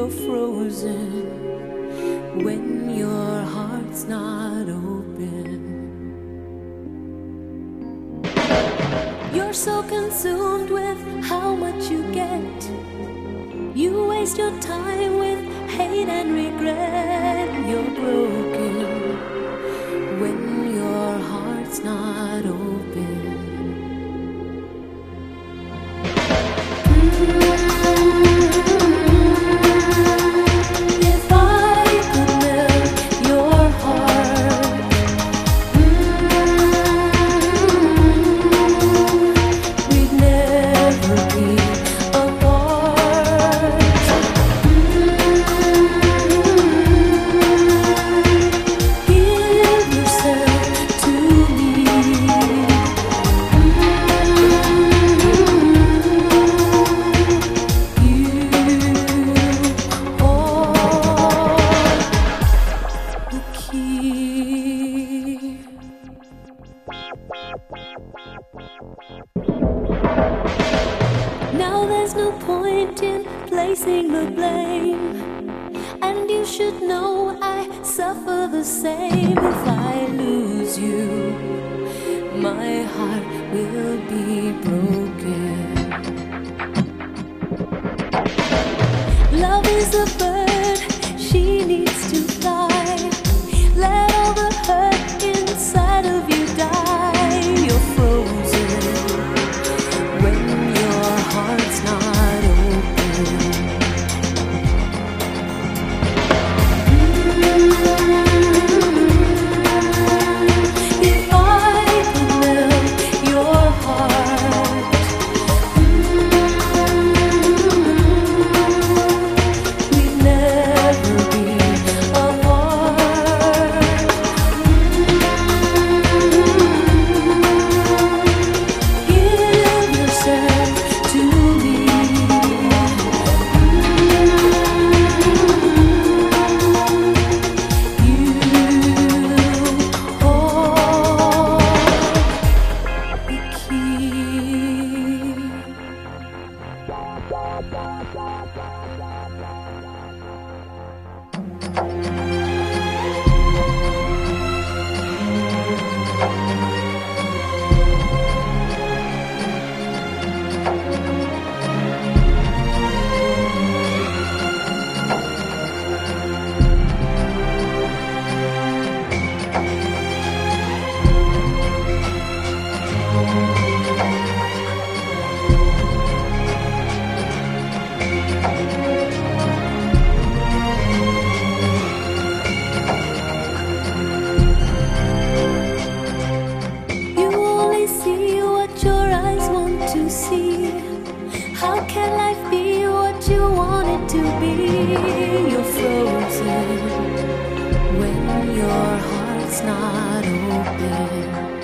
you're frozen when your heart's not open. You're so consumed with how much you get. You waste your time with hate and regret. You're broken when your heart's not open. If I could melt your heart, we'd never be apart. Give yourself to me. Now there's no point in placing the blame, and you should know I suffer the same. If I lose you, my heart will be broken. Love is a bird, she needs to fly. Let all the hurt inside of you die. You're frozen when your heart's not open. If I could melt your heart, we'd never be apart. Give yourself to me. You hold the key. You only see what your eyes want to see. How can life be what you want it to be? You're frozen when your heart's not open.